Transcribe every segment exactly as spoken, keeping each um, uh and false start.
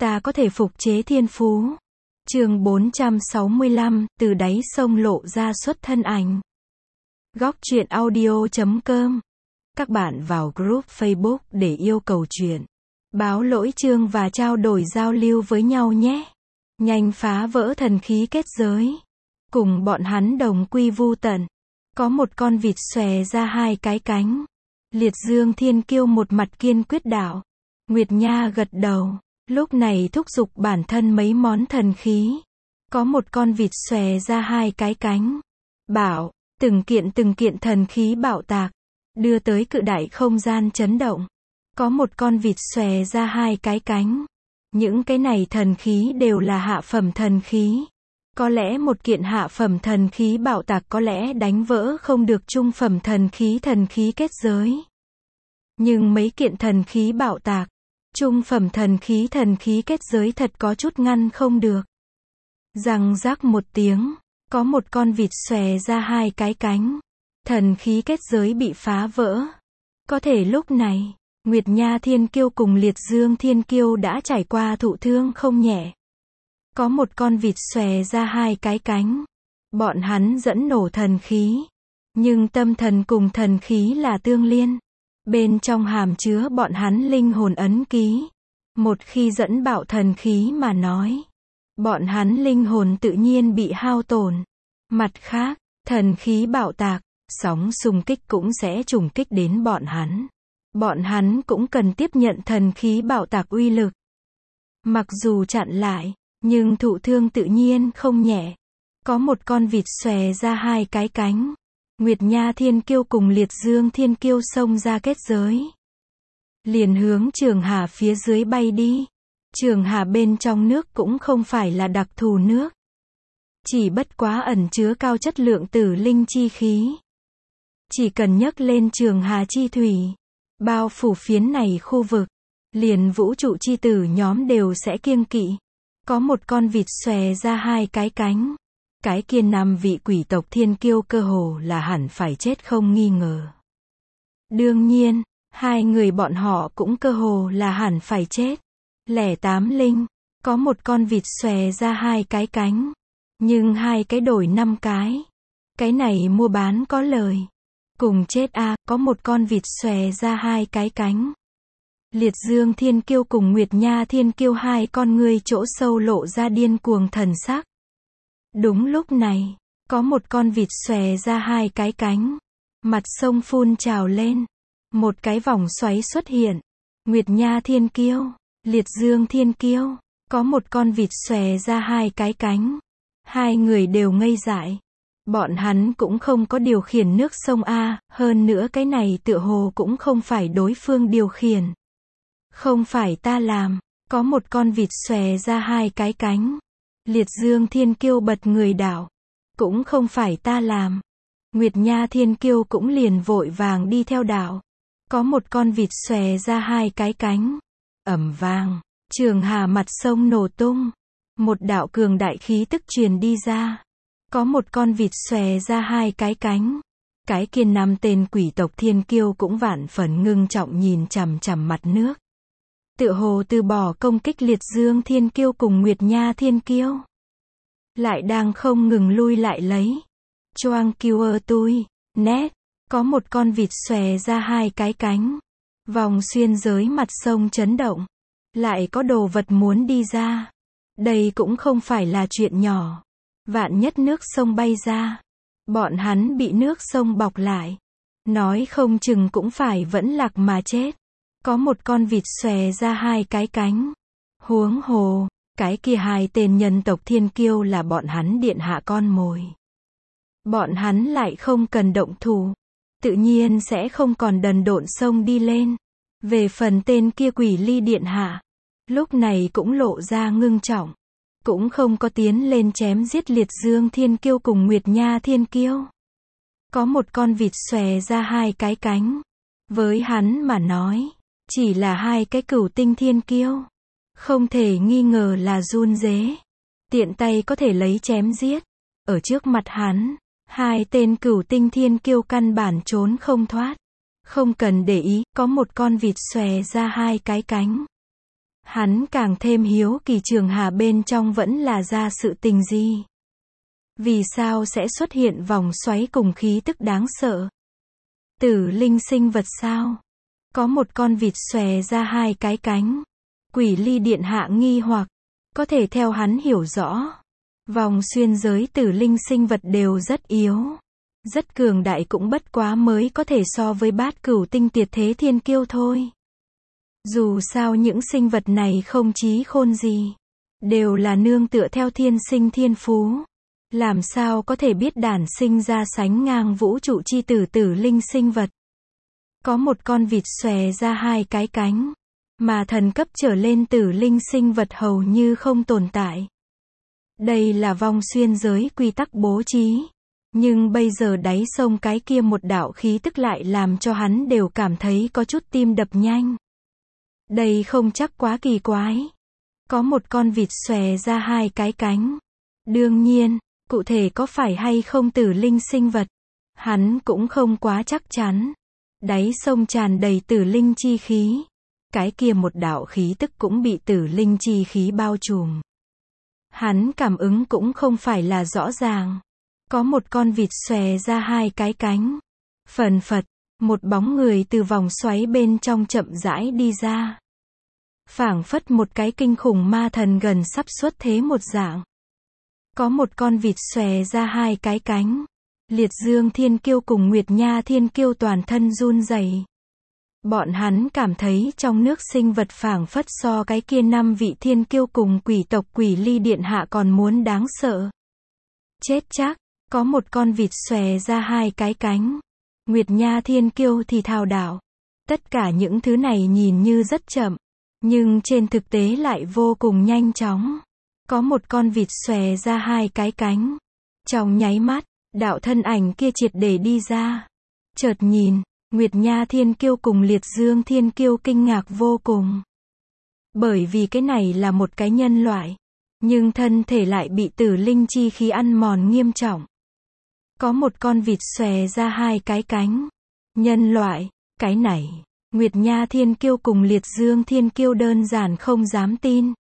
Ta có thể phục chế thiên phú. Chương bốn trăm sáu mươi lăm, từ đáy sông lộ ra xuất thân ảnh. Góc truyện audio chấm com. Các bạn vào group Facebook để yêu cầu truyện, báo lỗi chương và trao đổi giao lưu với nhau nhé. Nhanh phá vỡ thần khí kết giới. Cùng bọn hắn đồng quy vu tận. Có một con vịt xòe ra hai cái cánh. Liệt Dương Thiên Kiêu một mặt kiên quyết đạo. Nguyệt Nha gật đầu. Lúc này thúc giục bản thân mấy món thần khí. Có một con vịt xòe ra hai cái cánh. Bảo, từng kiện từng kiện thần khí bạo tạc. Đưa tới cự đại không gian chấn động. Có một con vịt xòe ra hai cái cánh. Những cái này thần khí đều là hạ phẩm thần khí. Có lẽ một kiện hạ phẩm thần khí bạo tạc có lẽ đánh vỡ không được trung phẩm thần khí thần khí kết giới. Nhưng mấy kiện thần khí bạo tạc, trung phẩm thần khí thần khí kết giới thật có chút ngăn không được. Răng rác một tiếng, có một con vịt xòe ra hai cái cánh. Thần khí kết giới bị phá vỡ. Có thể lúc này, Nguyệt Nha Thiên Kiêu cùng Liệt Dương Thiên Kiêu đã trải qua thụ thương không nhẹ. Có một con vịt xòe ra hai cái cánh. Bọn hắn dẫn nổ thần khí. Nhưng tâm thần cùng thần khí là tương liên. Bên trong hàm chứa bọn hắn linh hồn ấn ký. Một khi dẫn bạo thần khí mà nói, bọn hắn linh hồn tự nhiên bị hao tổn. Mặt khác, thần khí bạo tạc, sóng xung kích cũng sẽ trùng kích đến bọn hắn. Bọn hắn cũng cần tiếp nhận thần khí bạo tạc uy lực. Mặc dù chặn lại, nhưng thụ thương tự nhiên không nhẹ. Có một con vịt xòe ra hai cái cánh. Nguyệt Nha Thiên Kiêu cùng Liệt Dương Thiên Kiêu xông ra kết giới. Liền hướng Trường Hà phía dưới bay đi. Trường Hà bên trong nước cũng không phải là đặc thù nước. Chỉ bất quá ẩn chứa cao chất lượng tử linh chi khí. Chỉ cần nhấc lên Trường Hà chi thủy, bao phủ phiến này khu vực, liền vũ trụ chi tử nhóm đều sẽ kiêng kỵ. Có một con vịt xòe ra hai cái cánh. Cái kia năm vị quỷ tộc thiên kiêu cơ hồ là hẳn phải chết không nghi ngờ. Đương nhiên, hai người bọn họ cũng cơ hồ là hẳn phải chết. Lẻ tám linh, có một con vịt xòe ra hai cái cánh. Nhưng hai cái đổi năm cái. Cái này mua bán có lời. Cùng chết a, à, có một con vịt xòe ra hai cái cánh. Liệt Dương Thiên Kiêu cùng Nguyệt Nha Thiên Kiêu hai con ngươi chỗ sâu lộ ra điên cuồng thần sắc. Đúng lúc này, có một con vịt xòe ra hai cái cánh. Mặt sông phun trào lên. Một cái vòng xoáy xuất hiện. Nguyệt Nha Thiên Kiêu, Liệt Dương Thiên Kiêu, có một con vịt xòe ra hai cái cánh. Hai người đều ngây dại. Bọn hắn cũng không có điều khiển nước sông A, hơn nữa cái này tựa hồ cũng không phải đối phương điều khiển. Không phải ta làm, có một con vịt xòe ra hai cái cánh. Liệt Dương Thiên Kiêu bật người đảo. Cũng không phải ta làm. Nguyệt Nha Thiên Kiêu cũng liền vội vàng đi theo đảo. Có một con vịt xòe ra hai cái cánh. Ầm vang, Trường Hà mặt sông nổ tung. Một đạo cường đại khí tức truyền đi ra. Có một con vịt xòe ra hai cái cánh. Cái kia năm tên quỷ tộc thiên kiêu cũng vạn phần ngưng trọng nhìn chằm chằm mặt nước. Tựa hồ từ bỏ công kích Liệt Dương Thiên Kiêu cùng Nguyệt Nha Thiên Kiêu. Lại đang không ngừng lui lại lấy. Choang kiêu tui, nét. Có một con vịt xòe ra hai cái cánh. Vòng xuyên giới mặt sông chấn động. Lại có đồ vật muốn đi ra. Đây cũng không phải là chuyện nhỏ. Vạn nhất nước sông bay ra. Bọn hắn bị nước sông bọc lại. Nói không chừng cũng phải vẫn lạc mà chết. Có một con vịt xòe ra hai cái cánh. Huống hồ, cái kia hai tên nhân tộc thiên kiêu là bọn hắn điện hạ con mồi. Bọn hắn lại không cần động thủ. Tự nhiên sẽ không còn đần độn sông đi lên. Về phần tên kia quỷ ly điện hạ. Lúc này cũng lộ ra ngưng trọng. Cũng không có tiến lên chém giết Liệt Dương Thiên Kiêu cùng Nguyệt Nha Thiên Kiêu. Có một con vịt xòe ra hai cái cánh. Với hắn mà nói, chỉ là hai cái cửu tinh thiên kiêu. Không thể nghi ngờ là run rế. Tiện tay có thể lấy chém giết. Ở trước mặt hắn, hai tên cửu tinh thiên kiêu căn bản trốn không thoát. Không cần để ý, có một con vịt xòe ra hai cái cánh. Hắn càng thêm hiếu kỳ Trường Hà bên trong vẫn là ra sự tình gì. Vì sao sẽ xuất hiện vòng xoáy cùng khí tức đáng sợ? Tử linh sinh vật sao? Có một con vịt xòe ra hai cái cánh. Quỷ Ly điện hạ nghi hoặc, có thể theo hắn hiểu rõ. Vòng xuyên giới tử linh sinh vật đều rất yếu. Rất cường đại cũng bất quá mới có thể so với bát cửu tinh tuyệt thế thiên kiêu thôi. Dù sao những sinh vật này không trí khôn gì. Đều là nương tựa theo thiên sinh thiên phú. Làm sao có thể biết đản sinh ra sánh ngang vũ trụ chi tử tử linh sinh vật. Có một con vịt xòe ra hai cái cánh. Mà thần cấp trở lên tử linh sinh vật hầu như không tồn tại. Đây là vòng xuyên giới quy tắc bố trí. Nhưng bây giờ đáy sông cái kia một đạo khí tức lại làm cho hắn đều cảm thấy có chút tim đập nhanh. Đây không chắc quá kỳ quái. Có một con vịt xòe ra hai cái cánh. Đương nhiên, cụ thể có phải hay không tử linh sinh vật, hắn cũng không quá chắc chắn. Đáy sông tràn đầy tử linh chi khí. Cái kia một đạo khí tức cũng bị tử linh chi khí bao trùm. Hắn cảm ứng cũng không phải là rõ ràng. Có một con vịt xòe ra hai cái cánh. Phần phật, một bóng người từ vòng xoáy bên trong chậm rãi đi ra. Phảng phất một cái kinh khủng ma thần gần sắp xuất thế một dạng. Có một con vịt xòe ra hai cái cánh. Liệt Dương Thiên Kiêu cùng Nguyệt Nha Thiên Kiêu toàn thân run rẩy. Bọn hắn cảm thấy trong nước sinh vật phảng phất so cái kia năm vị thiên kiêu cùng quỷ tộc Quỷ Ly điện hạ còn muốn đáng sợ. Chết chắc, có một con vịt xòe ra hai cái cánh. Nguyệt Nha Thiên Kiêu thì thao đảo. Tất cả những thứ này nhìn như rất chậm, nhưng trên thực tế lại vô cùng nhanh chóng. Có một con vịt xòe ra hai cái cánh. Trong nháy mắt, đạo thân ảnh kia triệt để đi ra. Chợt nhìn, Nguyệt Nha Thiên Kiêu cùng Liệt Dương Thiên Kiêu kinh ngạc vô cùng. Bởi vì cái này là một cái nhân loại, nhưng thân thể lại bị tử linh chi khí ăn mòn nghiêm trọng. Có một con vịt xòe ra hai cái cánh. Nhân loại, cái này, Nguyệt Nha Thiên Kiêu cùng Liệt Dương Thiên Kiêu đơn giản không dám tin.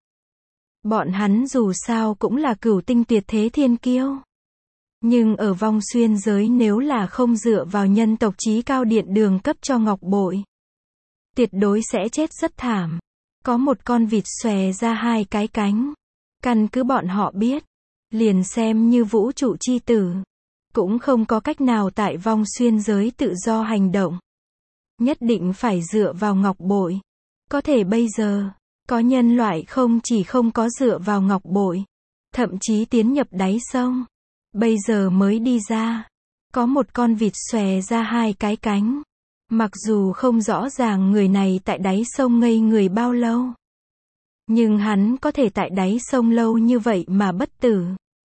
Bọn hắn dù sao cũng là cửu tinh tuyệt thế thiên kiêu. Nhưng ở vòng xuyên giới nếu là không dựa vào nhân tộc chí cao điện đường cấp cho ngọc bội, tuyệt đối sẽ chết rất thảm. Có một con vịt xòe ra hai cái cánh. Căn cứ bọn họ biết, liền xem như vũ trụ chi tử, cũng không có cách nào tại vòng xuyên giới tự do hành động. Nhất định phải dựa vào ngọc bội. Có thể bây giờ, có nhân loại không chỉ không có dựa vào ngọc bội, thậm chí tiến nhập đáy sông. Bây giờ mới đi ra. Có một con vịt xòe ra hai cái cánh. Mặc dù không rõ ràng người này tại đáy sông ngây người bao lâu, nhưng hắn có thể tại đáy sông lâu như vậy mà bất tử.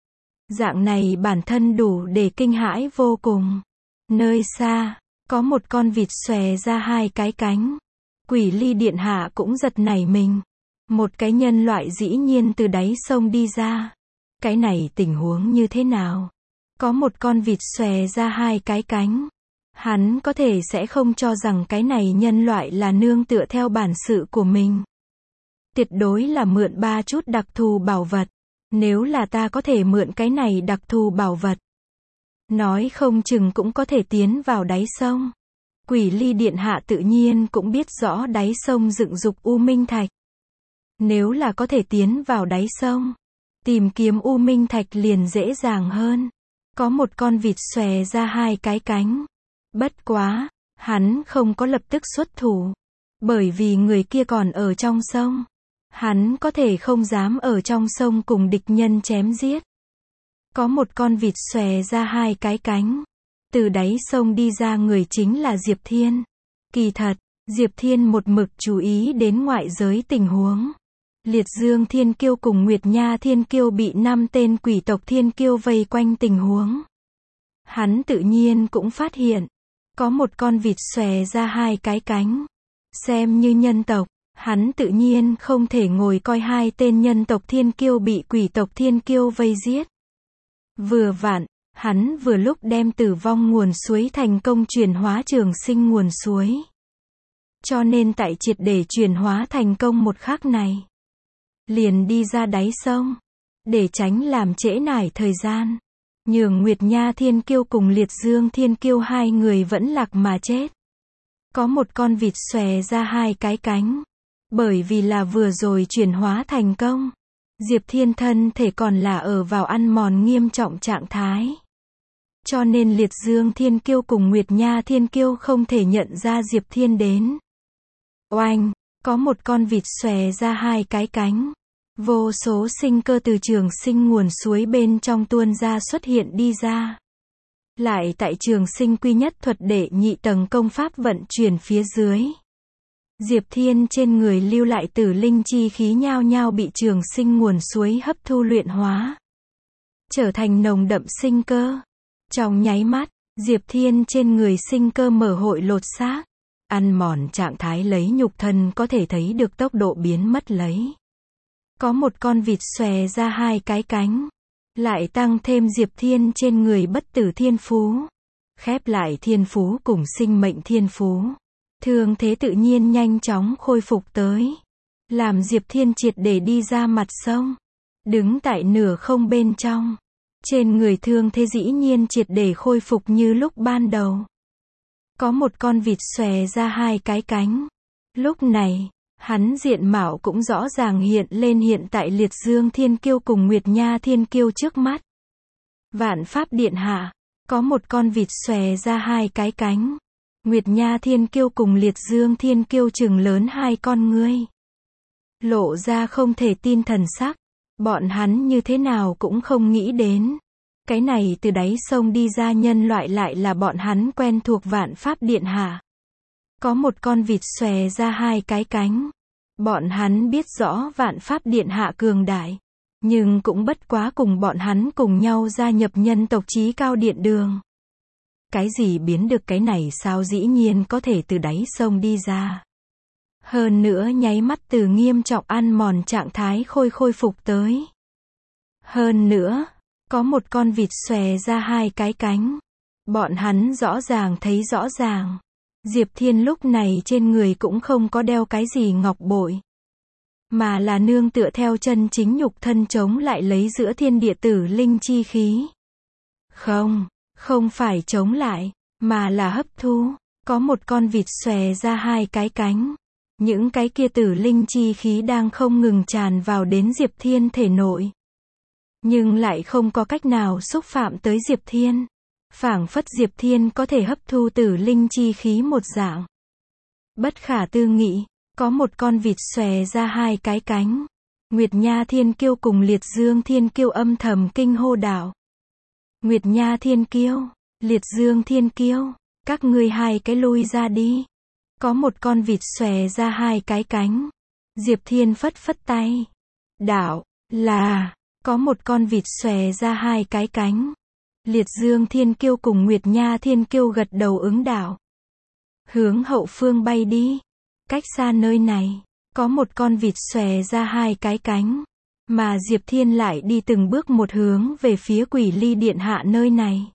Dạng này bản thân đủ để kinh hãi vô cùng. Nơi xa, có một con vịt xòe ra hai cái cánh. Quỷ Ly điện hạ cũng giật nảy mình. Một cái nhân loại dĩ nhiên từ đáy sông đi ra. Cái này tình huống như thế nào? Có một con vịt xòe ra hai cái cánh. Hắn có thể sẽ không cho rằng cái này nhân loại là nương tựa theo bản sự của mình. Tuyệt đối là mượn ba chút đặc thù bảo vật. Nếu là ta có thể mượn cái này đặc thù bảo vật, nói không chừng cũng có thể tiến vào đáy sông. Quỷ Ly điện hạ tự nhiên cũng biết rõ đáy sông dựng dục U Minh Thạch. Nếu là có thể tiến vào đáy sông, tìm kiếm U Minh Thạch liền dễ dàng hơn. Có một con vịt xòe ra hai cái cánh. Bất quá, hắn không có lập tức xuất thủ. Bởi vì người kia còn ở trong sông. Hắn có thể không dám ở trong sông cùng địch nhân chém giết. Có một con vịt xòe ra hai cái cánh. Từ đáy sông đi ra người chính là Diệp Thiên. Kỳ thật, Diệp Thiên một mực chú ý đến ngoại giới tình huống. Liệt Dương Thiên Kiêu cùng Nguyệt Nha Thiên Kiêu bị năm tên quỷ tộc Thiên Kiêu vây quanh tình huống. Hắn tự nhiên cũng phát hiện, có một con vịt xòe ra hai cái cánh. Xem như nhân tộc, hắn tự nhiên không thể ngồi coi hai tên nhân tộc Thiên Kiêu bị quỷ tộc Thiên Kiêu vây giết. Vừa vặn, hắn vừa lúc đem tử vong nguồn suối thành công chuyển hóa trường sinh nguồn suối. Cho nên tại triệt để chuyển hóa thành công một khắc này, liền đi ra đáy sông. Để tránh làm trễ nải thời gian. Nhường Nguyệt Nha Thiên Kiêu cùng Liệt Dương Thiên Kiêu hai người vẫn lạc mà chết. Có một con vịt xòe ra hai cái cánh. Bởi vì là vừa rồi chuyển hóa thành công. Diệp Thiên thân thể còn là ở vào ăn mòn nghiêm trọng trạng thái. Cho nên Liệt Dương Thiên Kiêu cùng Nguyệt Nha Thiên Kiêu không thể nhận ra Diệp Thiên đến. Oanh, có một con vịt xòe ra hai cái cánh. Vô số sinh cơ từ trường sinh nguồn suối bên trong tuôn ra xuất hiện đi ra. Lại tại trường sinh quy nhất thuật đệ nhị tầng công pháp vận chuyển phía dưới. Diệp Thiên trên người lưu lại tử linh chi khí nhao nhao bị trường sinh nguồn suối hấp thu luyện hóa. Trở thành nồng đậm sinh cơ. Trong nháy mắt, Diệp Thiên trên người sinh cơ mở hội lột xác. Ăn mòn trạng thái lấy nhục thân có thể thấy được tốc độ biến mất lấy. Có một con vịt xòe ra hai cái cánh. Lại tăng thêm Diệp Thiên trên người bất tử thiên phú. Khép lại thiên phú cùng sinh mệnh thiên phú. Thương thế tự nhiên nhanh chóng khôi phục tới. Làm Diệp Thiên triệt để đi ra mặt sông. Đứng tại nửa không bên trong. Trên người thương thế dĩ nhiên triệt để khôi phục như lúc ban đầu. Có một con vịt xòe ra hai cái cánh. Lúc này, hắn diện mạo cũng rõ ràng hiện lên hiện tại Liệt Dương Thiên Kiêu cùng Nguyệt Nha Thiên Kiêu trước mắt. Vạn Pháp Điện Hạ, có một con vịt xòe ra hai cái cánh. Nguyệt Nha Thiên Kiêu cùng Liệt Dương Thiên Kiêu trừng lớn hai con ngươi. Lộ ra không thể tin thần sắc. Bọn hắn như thế nào cũng không nghĩ đến. Cái này từ đáy sông đi ra nhân loại lại là bọn hắn quen thuộc Vạn Pháp Điện Hạ. Có một con vịt xòe ra hai cái cánh. Bọn hắn biết rõ Vạn Pháp Điện Hạ cường đại. Nhưng cũng bất quá cùng bọn hắn cùng nhau gia nhập nhân tộc chí cao điện đường. Cái gì biến được cái này sao dĩ nhiên có thể từ đáy sông đi ra. Hơn nữa nháy mắt từ nghiêm trọng ăn mòn trạng thái khôi khôi phục tới. Hơn nữa, có một con vịt xòe ra hai cái cánh. Bọn hắn rõ ràng thấy rõ ràng. Diệp Thiên lúc này trên người cũng không có đeo cái gì ngọc bội. Mà là nương tựa theo chân chính nhục thân chống lại lấy giữa thiên địa tử linh chi khí. Không, không phải chống lại, mà là hấp thu. Có một con vịt xòe ra hai cái cánh. Những cái kia tử linh chi khí đang không ngừng tràn vào đến Diệp Thiên thể nội. Nhưng lại không có cách nào xúc phạm tới Diệp Thiên. Phảng phất Diệp Thiên có thể hấp thu tử linh chi khí một dạng. Bất khả tư nghị, có một con vịt xòe ra hai cái cánh. Nguyệt Nha Thiên Kiêu cùng Liệt Dương Thiên Kiêu âm thầm kinh hô đạo. Nguyệt Nha Thiên Kiêu, Liệt Dương Thiên Kiêu, các ngươi hai cái lui ra đi. Có một con vịt xòe ra hai cái cánh. Diệp Thiên phất phất tay. Đạo, là, có một con vịt xòe ra hai cái cánh. Liệt Dương Thiên Kiêu cùng Nguyệt Nha Thiên Kiêu gật đầu ứng đạo. Hướng hậu phương bay đi. Cách xa nơi này, có một con vịt xòe ra hai cái cánh. Mà Diệp Thiên lại đi từng bước một hướng về phía Quỷ Ly Điện Hạ nơi này.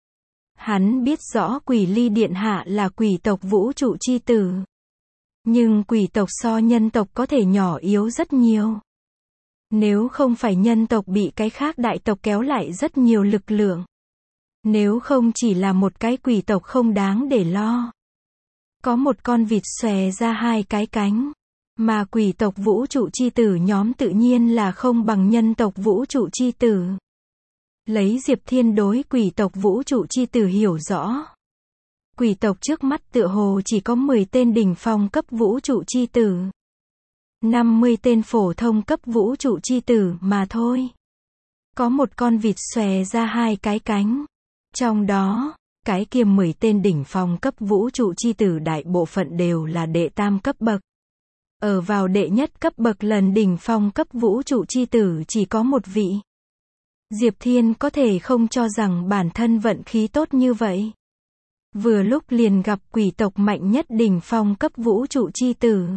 Hắn biết rõ Quỷ Ly Điện Hạ là quỷ tộc vũ trụ chi tử. Nhưng quỷ tộc so nhân tộc có thể nhỏ yếu rất nhiều. Nếu không phải nhân tộc bị cái khác đại tộc kéo lại rất nhiều lực lượng. Nếu không chỉ là một cái quỷ tộc không đáng để lo. Có một con vịt xòe ra hai cái cánh. Mà quỷ tộc vũ trụ chi tử nhóm tự nhiên là không bằng nhân tộc vũ trụ chi tử. Lấy Diệp Thiên đối quỷ tộc vũ trụ chi tử hiểu rõ. Quỷ tộc trước mắt tựa hồ chỉ có mười tên đỉnh phong cấp vũ trụ chi tử. năm mươi tên phổ thông cấp vũ trụ chi tử mà thôi. Có một con vịt xòe ra hai cái cánh. Trong đó, cái kia mười tên đỉnh phong cấp vũ trụ chi tử đại bộ phận đều là đệ tam cấp bậc. Ở vào đệ nhất cấp bậc lần đỉnh phong cấp vũ trụ chi tử chỉ có một vị. Diệp Thiên có thể không cho rằng bản thân vận khí tốt như vậy. Vừa lúc liền gặp quỷ tộc mạnh nhất đỉnh phong cấp vũ trụ chi tử.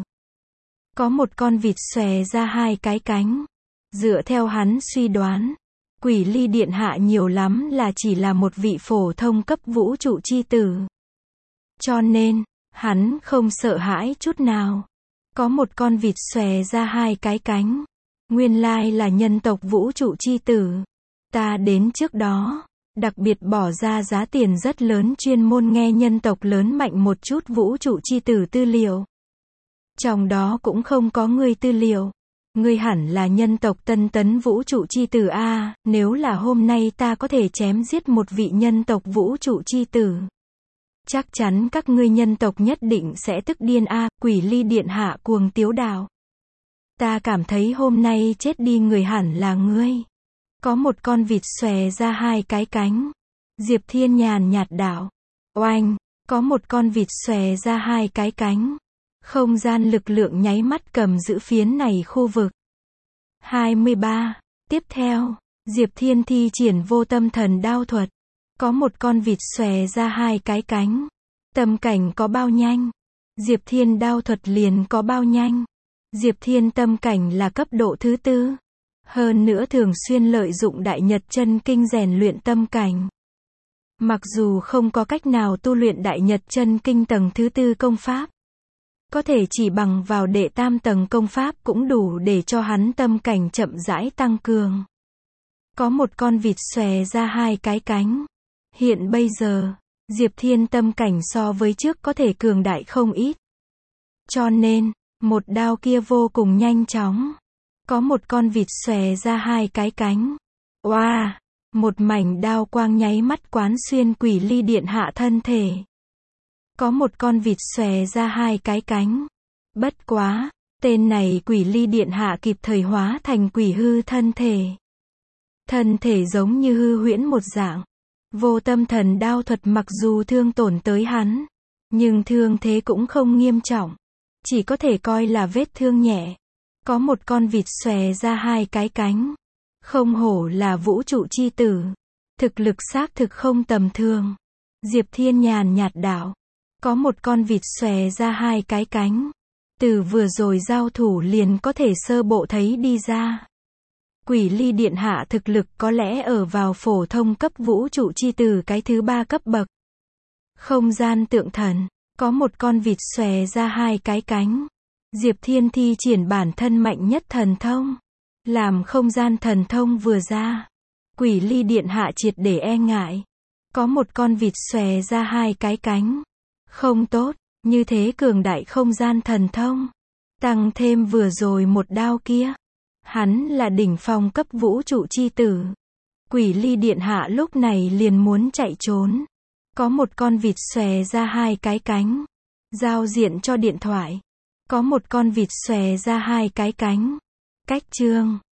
Có một con vịt xòe ra hai cái cánh. Dựa theo hắn suy đoán, Quỷ Ly Điện Hạ nhiều lắm là chỉ là một vị phổ thông cấp vũ trụ chi tử. Cho nên, hắn không sợ hãi chút nào. Có một con vịt xòe ra hai cái cánh. Nguyên lai là nhân tộc vũ trụ chi tử. Ta đến trước đó, đặc biệt bỏ ra giá tiền rất lớn chuyên môn nghe nhân tộc lớn mạnh một chút vũ trụ chi tử tư liệu. Trong đó cũng không có ngươi tư liệu. Ngươi hẳn là nhân tộc tân tấn vũ trụ chi tử a, nếu là hôm nay ta có thể chém giết một vị nhân tộc vũ trụ chi tử. Chắc chắn các ngươi nhân tộc nhất định sẽ tức điên a, Quỷ Ly điện hạ cuồng tiếu đạo. Ta cảm thấy hôm nay chết đi người hẳn là ngươi. Có một con vịt xòe ra hai cái cánh. Diệp Thiên nhàn nhạt đạo. Oanh, có một con vịt xòe ra hai cái cánh. Không gian lực lượng nháy mắt cầm giữ phiến này khu vực. hai mươi ba. Tiếp theo, Diệp Thiên thi triển vô tâm thần đao thuật. Có một con vịt xòe ra hai cái cánh. Tâm cảnh có bao nhanh, Diệp Thiên đao thuật liền có bao nhanh. Diệp Thiên tâm cảnh là cấp độ thứ tư. Hơn nữa thường xuyên lợi dụng Đại Nhật Chân Kinh rèn luyện tâm cảnh. Mặc dù không có cách nào tu luyện Đại Nhật Chân Kinh tầng thứ tư công pháp, có thể chỉ bằng vào đệ tam tầng công pháp cũng đủ để cho hắn tâm cảnh chậm rãi tăng cường. Có một con vịt xòe ra hai cái cánh. Hiện bây giờ, Diệp Thiên tâm cảnh so với trước có thể cường đại không ít. Cho nên, một đao kia vô cùng nhanh chóng. Có một con vịt xòe ra hai cái cánh. Oa! Wow, một mảnh đao quang nháy mắt quán xuyên Quỷ Ly điện hạ thân thể. Có một con vịt xòe ra hai cái cánh. Bất quá, tên này Quỷ Ly điện hạ kịp thời hóa thành quỷ hư thân thể. Thân thể giống như hư huyễn một dạng. Vô tâm thần đao thuật mặc dù thương tổn tới hắn, nhưng thương thế cũng không nghiêm trọng. Chỉ có thể coi là vết thương nhẹ. Có một con vịt xòe ra hai cái cánh. Không hổ là vũ trụ chi tử. Thực lực xác thực không tầm thường. Diệp Thiên nhàn nhạt đạo. Có một con vịt xòe ra hai cái cánh. Từ vừa rồi giao thủ liền có thể sơ bộ thấy đi ra. Quỷ Ly điện hạ thực lực có lẽ ở vào phổ thông cấp vũ trụ chi tử cái thứ ba cấp bậc. Không gian tượng thần. Có một con vịt xòe ra hai cái cánh. Diệp Thiên thi triển bản thân mạnh nhất thần thông. Làm không gian thần thông vừa ra, Quỷ Ly điện hạ triệt để e ngại. Có một con vịt xòe ra hai cái cánh. Không tốt, như thế cường đại không gian thần thông. Tăng thêm vừa rồi một đao kia. Hắn là đỉnh phong cấp vũ trụ chi tử. Quỷ Ly điện hạ lúc này liền muốn chạy trốn. Có một con vịt xòe ra hai cái cánh. Giao diện cho điện thoại. Có một con vịt xòe ra hai cái cánh. Cách chương